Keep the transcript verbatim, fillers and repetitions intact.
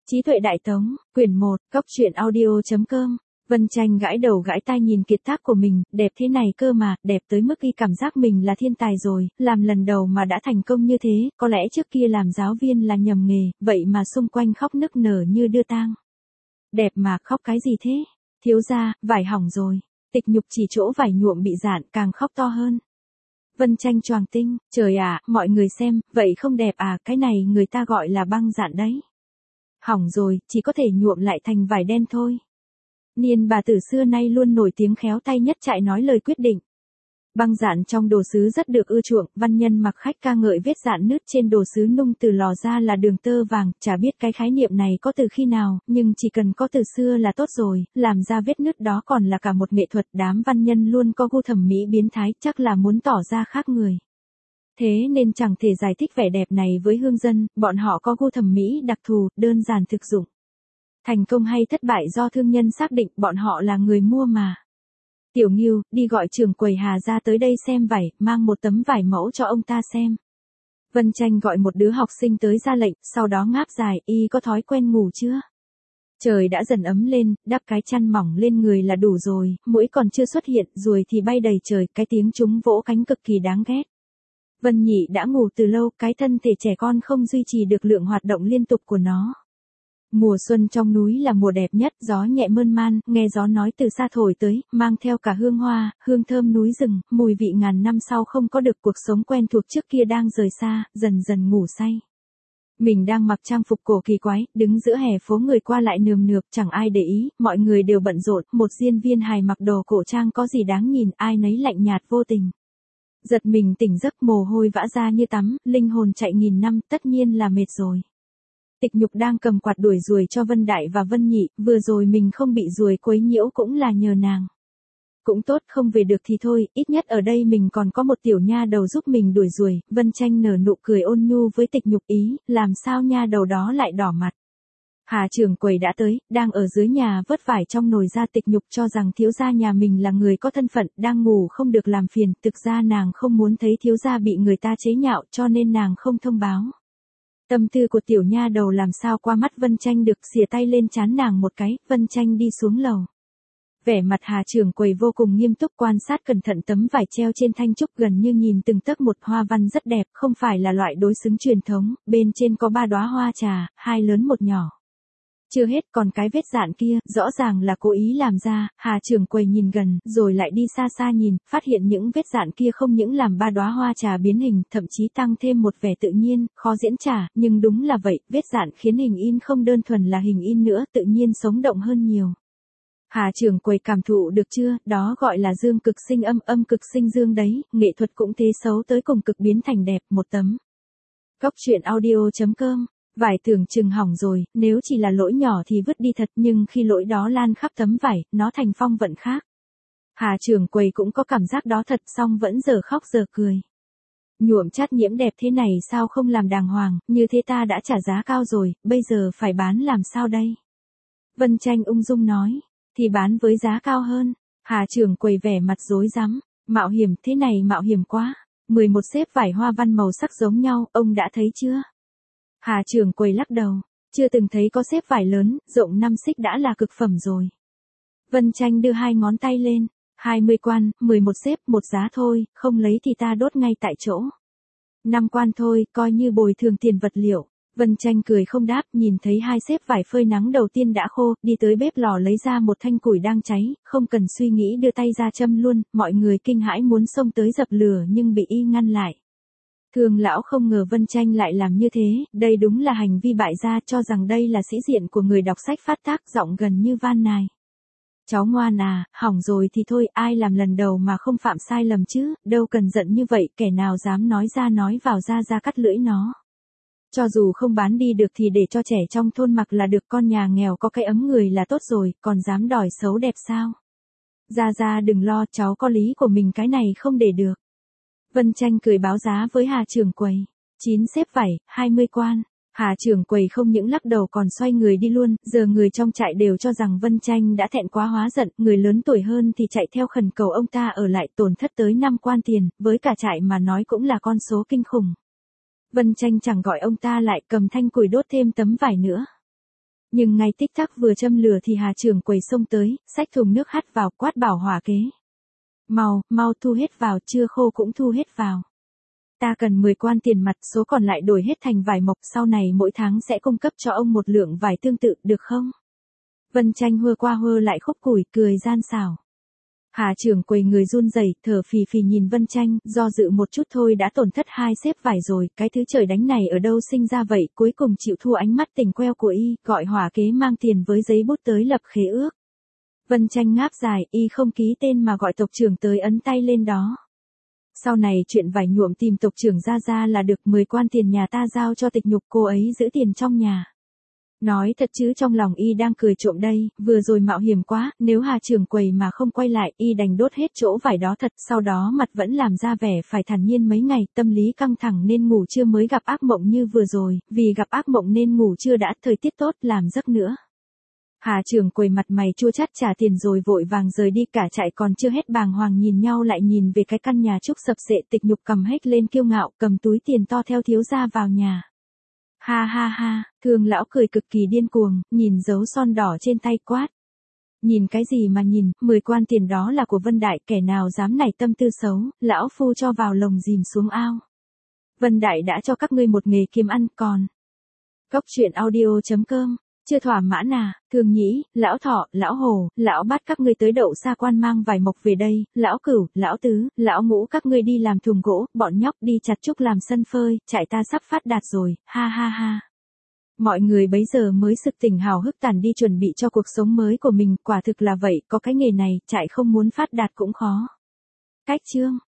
Trí tuệ đại tống, quyển một, góc truyện audio.com. Vân Tranh gãi đầu gãi tai nhìn kiệt tác của mình, đẹp thế này cơ mà, đẹp tới mức y cảm giác mình là thiên tài rồi, làm lần đầu mà đã thành công như thế, có lẽ trước kia làm giáo viên là nhầm nghề, vậy mà xung quanh khóc nức nở như đưa tang. Đẹp mà, khóc cái gì thế? Thiếu gia, vải hỏng rồi. Tịch Nhục chỉ chỗ vải nhuộm bị rạn, càng khóc to hơn. Vân Tranh choàng tinh, trời ạ, mọi người xem, vậy không đẹp à, cái này người ta gọi là băng rạn đấy. Hỏng rồi, chỉ có thể nhuộm lại thành vải đen thôi. Niên bà tử xưa nay luôn nổi tiếng khéo tay nhất trại nói lời quyết định. Băng rạn trong đồ sứ rất được ưa chuộng, văn nhân mặc khách ca ngợi vết rạn nứt trên đồ sứ nung từ lò ra là đường tơ vàng, chả biết cái khái niệm này có từ khi nào, nhưng chỉ cần có từ xưa là tốt rồi, làm ra vết nứt đó còn là cả một nghệ thuật, đám văn nhân luôn có gu thẩm mỹ biến thái, chắc là muốn tỏ ra khác người. Thế nên chẳng thể giải thích vẻ đẹp này với hương dân, bọn họ có gu thẩm mỹ đặc thù, đơn giản thực dụng. Thành công hay thất bại do thương nhân xác định, bọn họ là người mua mà. Tiểu Ngưu, đi gọi trưởng quầy Hà ra tới đây xem vải, mang một tấm vải mẫu cho ông ta xem. Vân Tranh gọi một đứa học sinh tới ra lệnh, sau đó ngáp dài, y có thói quen ngủ chưa? Trời đã dần ấm lên, đắp cái chăn mỏng lên người là đủ rồi, muỗi còn chưa xuất hiện, ruồi thì bay đầy trời, cái tiếng chúng vỗ cánh cực kỳ đáng ghét. Vân Nhị đã ngủ từ lâu, cái thân thể trẻ con không duy trì được lượng hoạt động liên tục của nó. Mùa xuân trong núi là mùa đẹp nhất, gió nhẹ mơn man, nghe gió nói từ xa thổi tới, mang theo cả hương hoa, hương thơm núi rừng, mùi vị ngàn năm sau không có được cuộc sống quen thuộc trước kia đang rời xa, dần dần ngủ say. Mình đang mặc trang phục cổ kỳ quái, đứng giữa hè phố người qua lại nườm nượp, chẳng ai để ý, mọi người đều bận rộn, một diễn viên hài mặc đồ cổ trang có gì đáng nhìn, ai nấy lạnh nhạt vô tình. Giật mình tỉnh giấc, mồ hôi vã ra như tắm, linh hồn chạy nghìn năm, tất nhiên là mệt rồi. Tịch Nhục đang cầm quạt đuổi ruồi cho Vân Đại và Vân Nhị, vừa rồi mình không bị ruồi quấy nhiễu cũng là nhờ nàng. Cũng tốt, không về được thì thôi, ít nhất ở đây mình còn có một tiểu nha đầu giúp mình đuổi ruồi. Vân Tranh nở nụ cười ôn nhu với Tịch Nhục, ý, làm sao nha đầu đó lại đỏ mặt. Hà trưởng quầy đã tới, đang ở dưới nhà vớt vải trong nồi ra. Tịch Nhục cho rằng thiếu gia nhà mình là người có thân phận, đang ngủ không được làm phiền, thực ra nàng không muốn thấy thiếu gia bị người ta chế nhạo cho nên nàng không thông báo. Tâm tư của tiểu nha đầu làm sao qua mắt Vân Tranh được, xìa tay lên trán nàng một cái, Vân Tranh đi xuống lầu. Vẻ mặt Hà trưởng quầy vô cùng nghiêm túc quan sát cẩn thận tấm vải treo trên thanh trúc, gần như nhìn từng tấc một, hoa văn rất đẹp, không phải là loại đối xứng truyền thống, bên trên có ba đóa hoa trà, hai lớn một nhỏ. Chưa hết, còn cái vết rạn kia, rõ ràng là cố ý làm ra. Hà trưởng quầy nhìn gần, rồi lại đi xa xa nhìn, phát hiện những vết rạn kia không những làm ba đóa hoa trà biến hình, thậm chí tăng thêm một vẻ tự nhiên, khó diễn tả, nhưng đúng là vậy, vết rạn khiến hình in không đơn thuần là hình in nữa, tự nhiên sống động hơn nhiều. Hà trưởng quầy cảm thụ được chưa, đó gọi là dương cực sinh âm, âm cực sinh dương đấy, nghệ thuật cũng thế, xấu tới cùng cực biến thành đẹp, một tấm. Góc truyện audio.com. Vải tưởng chừng hỏng rồi, nếu chỉ là lỗi nhỏ thì vứt đi thật, nhưng khi lỗi đó lan khắp tấm vải, nó thành phong vận khác. Hà trưởng quầy cũng có cảm giác đó thật, song vẫn giờ khóc giờ cười. Nhuộm chát nhiễm đẹp thế này sao không làm đàng hoàng, như thế ta đã trả giá cao rồi, bây giờ phải bán làm sao đây? Vân Tranh ung dung nói, thì bán với giá cao hơn. Hà trưởng quầy vẻ mặt rối rắm, mạo hiểm, thế này mạo hiểm quá. mười một xếp vải hoa văn màu sắc giống nhau, ông đã thấy chưa? Hà trưởng quầy lắc đầu, chưa từng thấy, có xếp vải lớn, rộng năm xích đã là cực phẩm rồi. Vân Tranh đưa hai ngón tay lên, hai mươi quan, mười một xếp, một giá thôi, không lấy thì ta đốt ngay tại chỗ. năm quan thôi, coi như bồi thường tiền vật liệu. Vân Tranh cười không đáp, nhìn thấy hai xếp vải phơi nắng đầu tiên đã khô, đi tới bếp lò lấy ra một thanh củi đang cháy, không cần suy nghĩ đưa tay ra châm luôn, mọi người kinh hãi muốn xông tới dập lửa nhưng bị y ngăn lại. Thường lão không ngờ Vân Tranh lại làm như thế, đây đúng là hành vi bại gia, cho rằng đây là sĩ diện của người đọc sách, phát tác giọng gần như van nài. Cháu ngoan à, hỏng rồi thì thôi, ai làm lần đầu mà không phạm sai lầm chứ, đâu cần giận như vậy, kẻ nào dám nói ra nói vào ra ra cắt lưỡi nó. Cho dù không bán đi được thì để cho trẻ trong thôn mặc là được, con nhà nghèo có cái ấm người là tốt rồi, còn dám đòi xấu đẹp sao? Ra ra đừng lo, cháu có lý của mình, cái này không để được. Vân Tranh cười báo giá với Hà trưởng quầy. chín xếp vải, hai mươi quan. Hà trưởng quầy không những lắc đầu còn xoay người đi luôn, giờ người trong trại đều cho rằng Vân Tranh đã thẹn quá hóa giận, người lớn tuổi hơn thì chạy theo khẩn cầu ông ta ở lại, tổn thất tới năm quan tiền, với cả trại mà nói cũng là con số kinh khủng. Vân Tranh chẳng gọi ông ta lại, cầm thanh củi đốt thêm tấm vải nữa. Nhưng ngay tích tắc vừa châm lửa thì Hà trưởng quầy xông tới, xách thùng nước hắt vào quát bảo hỏa kế. Mau, mau thu hết vào, chưa khô cũng thu hết vào. Ta cần mười quan tiền mặt, số còn lại đổi hết thành vải mộc, sau này mỗi tháng sẽ cung cấp cho ông một lượng vải tương tự, được không? Vân Tranh hơ qua hơ lại khúc củi, cười gian xảo. Hà trưởng quầy người run rẩy, thở phì phì nhìn Vân Tranh, do dự một chút thôi đã tổn thất hai xếp vải rồi, cái thứ trời đánh này ở đâu sinh ra vậy, cuối cùng chịu thua ánh mắt tình queo của y, gọi hỏa kế mang tiền với giấy bút tới lập khế ước. Vân Tranh ngáp dài, y không ký tên mà gọi tộc trưởng tới ấn tay lên đó. Sau này chuyện vải nhuộm tìm tộc trưởng ra ra là được, mười quan tiền nhà ta giao cho Tịch Nhục, cô ấy giữ tiền trong nhà. Nói thật chứ trong lòng y đang cười trộm đây, vừa rồi mạo hiểm quá, nếu Hà trưởng quầy mà không quay lại, y đành đốt hết chỗ vải đó thật, sau đó mặt vẫn làm ra vẻ phải thản nhiên mấy ngày, tâm lý căng thẳng nên ngủ trưa mới gặp ác mộng như vừa rồi, vì gặp ác mộng nên ngủ trưa đã, thời tiết tốt, làm giấc nữa. Hà trưởng quầy mặt mày chua chát trả tiền rồi vội vàng rời đi, cả trại còn chưa hết bàng hoàng nhìn nhau lại nhìn về cái căn nhà trúc sập sệ. Tịch Nhục cầm hết lên kiêu ngạo, cầm túi tiền to theo thiếu gia vào nhà. Ha ha ha, Thương lão cười cực kỳ điên cuồng, nhìn dấu son đỏ trên tay quát. Nhìn cái gì mà nhìn, mười quan tiền đó là của Vân Đại, kẻ nào dám nảy tâm tư xấu, lão phu cho vào lồng dìm xuống ao. Vân Đại đã cho các ngươi một nghề kiếm ăn, còn. Cốc truyện audio chấm com. Chưa thỏa mãn à, Thương Nhĩ, lão Thọ, lão Hồ, lão Bát các ngươi tới đậu xa quan mang vải mộc về đây, lão Cửu, lão Tứ, lão Ngũ các ngươi đi làm thùng gỗ, bọn nhóc đi chặt trúc làm sân phơi, trại ta sắp phát đạt rồi, ha ha ha. Mọi người bấy giờ mới sực tỉnh hào hức tản đi chuẩn bị cho cuộc sống mới của mình, quả thực là vậy, có cái nghề này, trại không muốn phát đạt cũng khó. Cách chương